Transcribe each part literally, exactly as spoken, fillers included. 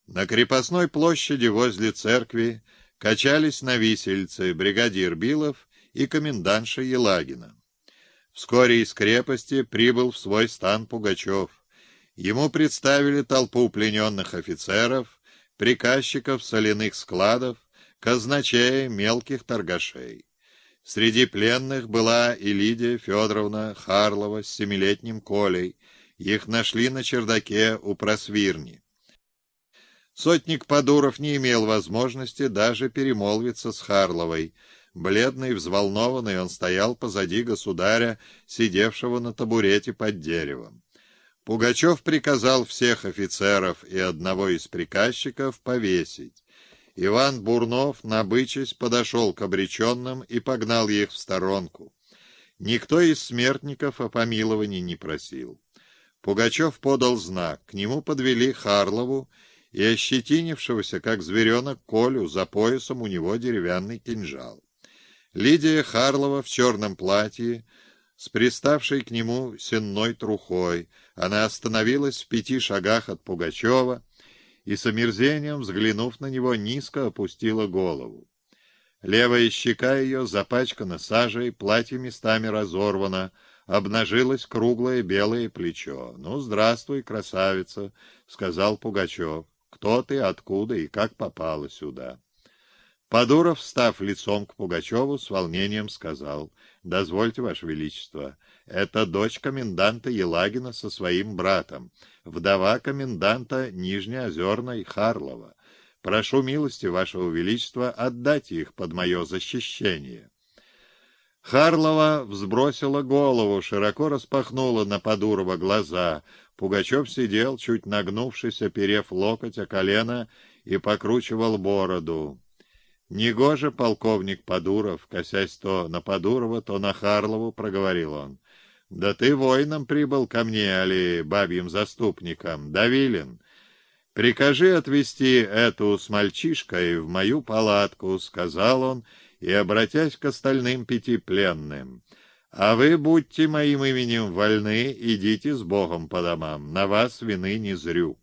На крепостной площади возле церкви качались на висельце бригадир Билов и комендантша Елагина. Вскоре из крепости прибыл в свой стан Пугачев. Ему представили толпу плененных офицеров, приказчиков соляных складов, казначея мелких торгашей. Среди пленных была и Лидия Федоровна Харлова с семилетним Колей. Их нашли на чердаке у просвирни. Сотник Подуров не имел возможности даже перемолвиться с Харловой. Бледный, взволнованный, он стоял позади государя, сидевшего на табурете под деревом. Пугачев приказал всех офицеров и одного из приказчиков повесить. Иван Бурнов, набычась, подошел к обреченным и погнал их в сторонку. Никто из смертников о помиловании не просил. Пугачев подал знак, к нему подвели Харлову и ощетинившегося, как зверенок, Колю, за поясом у него деревянный кинжал. Лидия Харлова в черном платье, с приставшей к нему сенной трухой. Она остановилась в пяти шагах от Пугачева и с омерзением, взглянув на него, низко опустила голову. Левая щека ее запачкана сажей, платье местами разорвано, обнажилось круглое белое плечо. — Ну, здравствуй, красавица, — сказал Пугачев. — Кто ты, откуда и как попала сюда? Подуров, встав лицом к Пугачеву, с волнением сказал: — Дозвольте, Ваше Величество, это дочь коменданта Елагина со своим братом, вдова коменданта Нижнеозерной Харлова. Прошу милости Вашего Величества отдать их под мое защищение. Харлова взбросила голову, широко распахнула на Подурова глаза. Пугачев сидел, чуть нагнувшись, оперев локоть о колено, и покручивал бороду. «Негоже, полковник Подуров», косясь то на Подурова, то на Харлову, проговорил он. «Да ты воином прибыл ко мне, али бабьим заступником, Давилин. Прикажи отвезти эту с мальчишкой в мою палатку», — сказал он, и, обратясь к остальным пяти пленным: «А вы будьте моим именем вольны, идите с Богом по домам, на вас вины не зрю».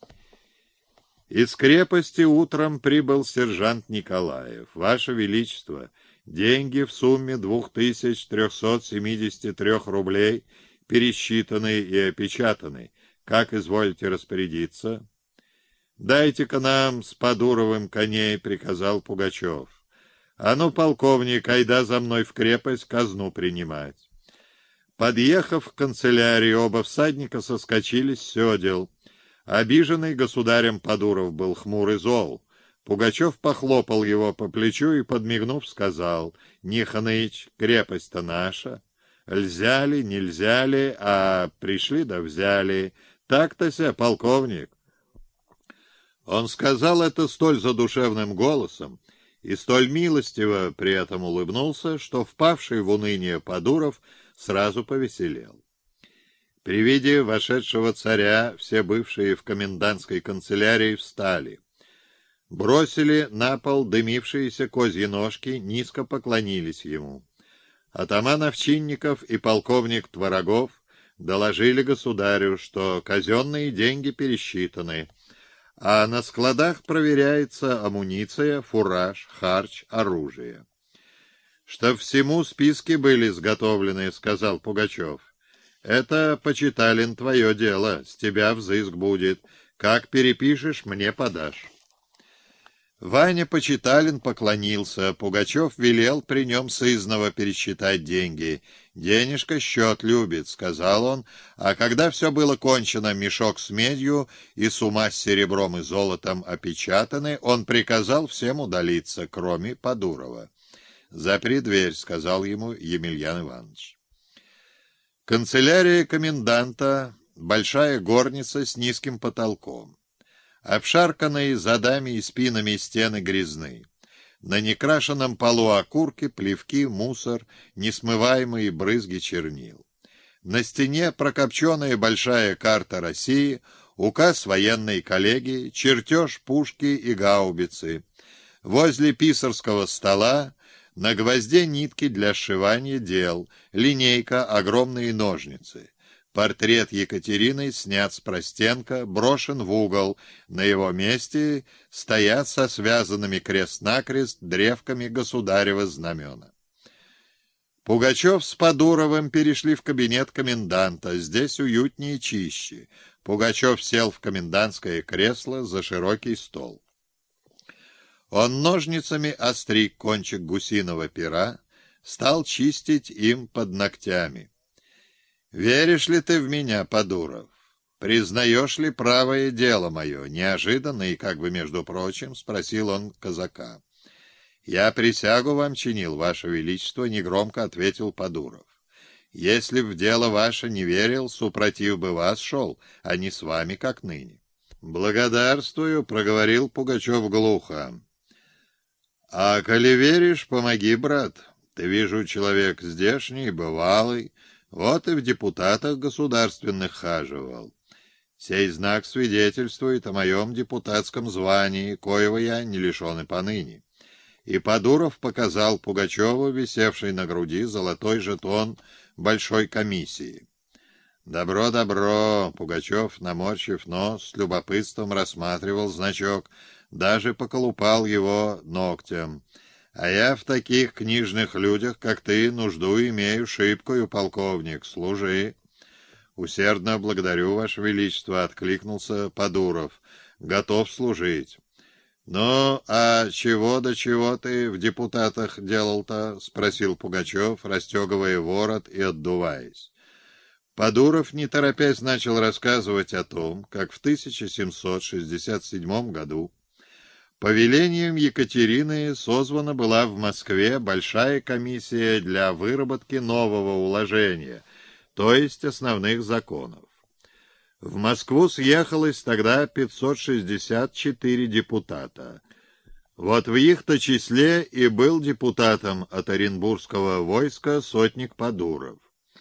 Из крепости утром прибыл сержант Николаев. «Ваше Величество, деньги в сумме двух тысяч трехсот семидесяти трех рублей пересчитаны и опечатаны. Как изволите распорядиться?» «Дайте-ка нам с Подуровым коней», — приказал Пугачев. «А ну, полковник, айда за мной в крепость казну принимать». Подъехав к канцелярии, оба всадника соскочили с седел. Обиженный государем Подуров был хмур и зол. Пугачев похлопал его по плечу и, подмигнув, сказал: «Не хнычь, крепость-то наша. Льзя ли, нельзя ли, а пришли да взяли. Так-то-ся, полковник». Он сказал это столь задушевным голосом и столь милостиво при этом улыбнулся, что впавший в уныние Подуров сразу повеселел. При виде вошедшего царя все бывшие в комендантской канцелярии встали. Бросили на пол дымившиеся козьи ножки, низко поклонились ему. Атаман Овчинников и полковник Творогов доложили государю, что казенные деньги пересчитаны, а на складах проверяется амуниция, фураж, харч, оружие. — Чтоб всему списки были изготовлены, — сказал Пугачев. — Это, Почиталин, твое дело, с тебя взыск будет. Как перепишешь, мне подашь. Ваня Почиталин поклонился. Пугачев велел при нем сызнова пересчитать деньги. «Денежка счет любит», — сказал он, а когда все было кончено, мешок с медью и сумма с серебром и золотом опечатаны, он приказал всем удалиться, кроме Подурова. «Запри дверь», — сказал ему Емельян Иванович. Канцелярия коменданта — большая горница с низким потолком. Обшарканные задами и спинами стены грязны. На некрашенном полу окурки, плевки, мусор, несмываемые брызги чернил. На стене прокопченная большая карта России, указ военной коллегии, чертеж пушки и гаубицы. Возле писарского стола на гвозде нитки для сшивания дел, линейка, огромные ножницы. Портрет Екатерины снят с простенка, брошен в угол. На его месте стоят со связанными крест-накрест древками государева знамена. Пугачев с Подуровым перешли в кабинет коменданта. Здесь уютнее и чище. Пугачев сел в комендантское кресло за широкий стол. Он ножницами остриг кончик гусиного пера, стал чистить им под ногтями. «Веришь ли ты в меня, Подуров? Признаешь ли правое дело мое?» Неожиданно и как бы между прочим спросил он казака. «Я присягу вам чинил, ваше величество», — негромко ответил Подуров. «Если б в дело ваше не верил, супротив бы вас шел, а не с вами, как ныне». «Благодарствую», — проговорил Пугачев глухо. «А коли веришь, помоги, брат. Ты, вижу, человек здешний, бывалый, вот и в депутатах государственных хаживал. Сей знак свидетельствует о моем депутатском звании, коего я не лишен и поныне». И Подуров показал Пугачеву, висевший на груди, золотой жетон большой комиссии. «Добро, добро!» — Пугачев, наморщив нос, с любопытством рассматривал значок, даже поколупал его ногтем. «А я в таких книжных людях, как ты, нужду имею шибкую, полковник. Служи!» «Усердно благодарю, ваше величество!» — откликнулся Подуров. «Готов служить!» «Ну, а чего до чего ты в депутатах делал-то?» — спросил Пугачев, расстегивая ворот и отдуваясь. Подуров, не торопясь, начал рассказывать о том, как в тысяча семьсот шестьдесят седьмом году по велениям Екатерины созвана была в Москве большая комиссия для выработки нового уложения, то есть основных законов. В Москву съехалось тогда пятьсот шестьдесят четыре депутата. Вот в их-то числе и был депутатом от Оренбургского войска сотник Подуров.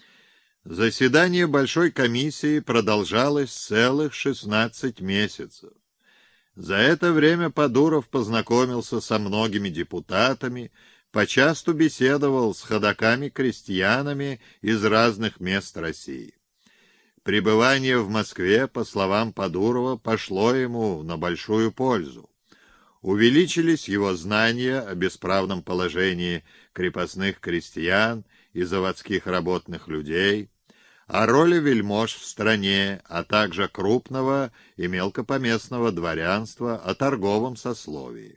Заседание Большой комиссии продолжалось целых шестнадцать месяцев. За это время Подуров познакомился со многими депутатами, почасту беседовал с ходоками-крестьянами из разных мест России. Пребывание в Москве, по словам Подурова, пошло ему на большую пользу. Увеличились его знания о бесправном положении крепостных крестьян и заводских работных людей, о роли вельмож в стране, а также крупного и мелкопоместного дворянства, о торговом сословии.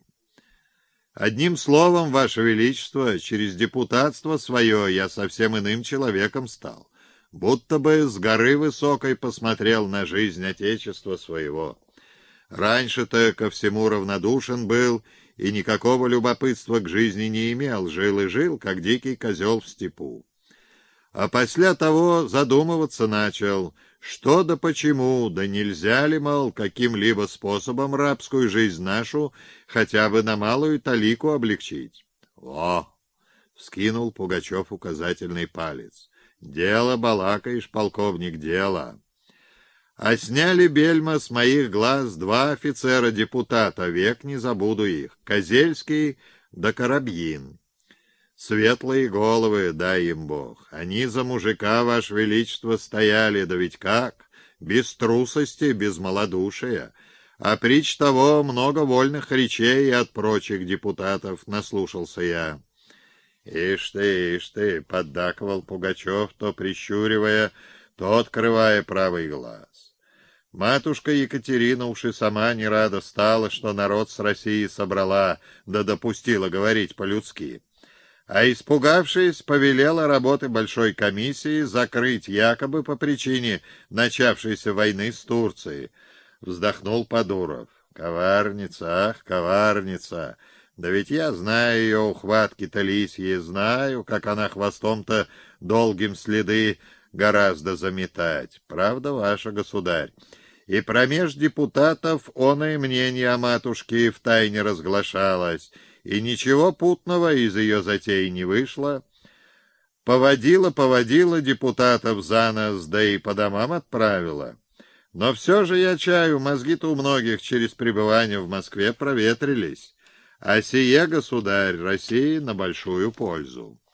Одним словом, ваше величество, через депутатство свое я совсем иным человеком стал, будто бы с горы высокой посмотрел на жизнь Отечества своего. Раньше-то ко всему равнодушен был и никакого любопытства к жизни не имел, жил и жил, как дикий козел в степу. А после того задумываться начал, что да почему, да нельзя ли, мол, каким-либо способом рабскую жизнь нашу хотя бы на малую талику облегчить. — О! — вскинул Пугачев указательный палец. — Дело балакаешь, полковник, дело. А сняли бельма с моих глаз два офицера-депутата, век не забуду их, Козельский да Коробьин. Светлые головы, дай им Бог. Они за мужика, ваше величество, стояли, да ведь как? Без трусости, без малодушия. А притч того много вольных речей от прочих депутатов наслушался я. Ишь ты, ишь ты, поддакивал Пугачев, то прищуривая, то открывая правый глаз. Матушка Екатерина уж и сама не рада стала, что народ с России собрала, да допустила говорить по-людски. А испугавшись, повелела работы Большой комиссии закрыть якобы по причине начавшейся войны с Турцией. Вздохнул Подуров. Коварница, ах, коварница! Да ведь я знаю ее ухватки-то лисьи, знаю, как она хвостом-то долгим следы гораздо заметать. Правда ваша, государь? И промеж депутатов оное мнение о матушке втайне разглашалось, и ничего путного из ее затей не вышло. Поводила-поводила депутатов за нос, да и по домам отправила. Но все же, я чаю, мозги-то у многих через пребывание в Москве проветрились. А сие, государь, России на большую пользу.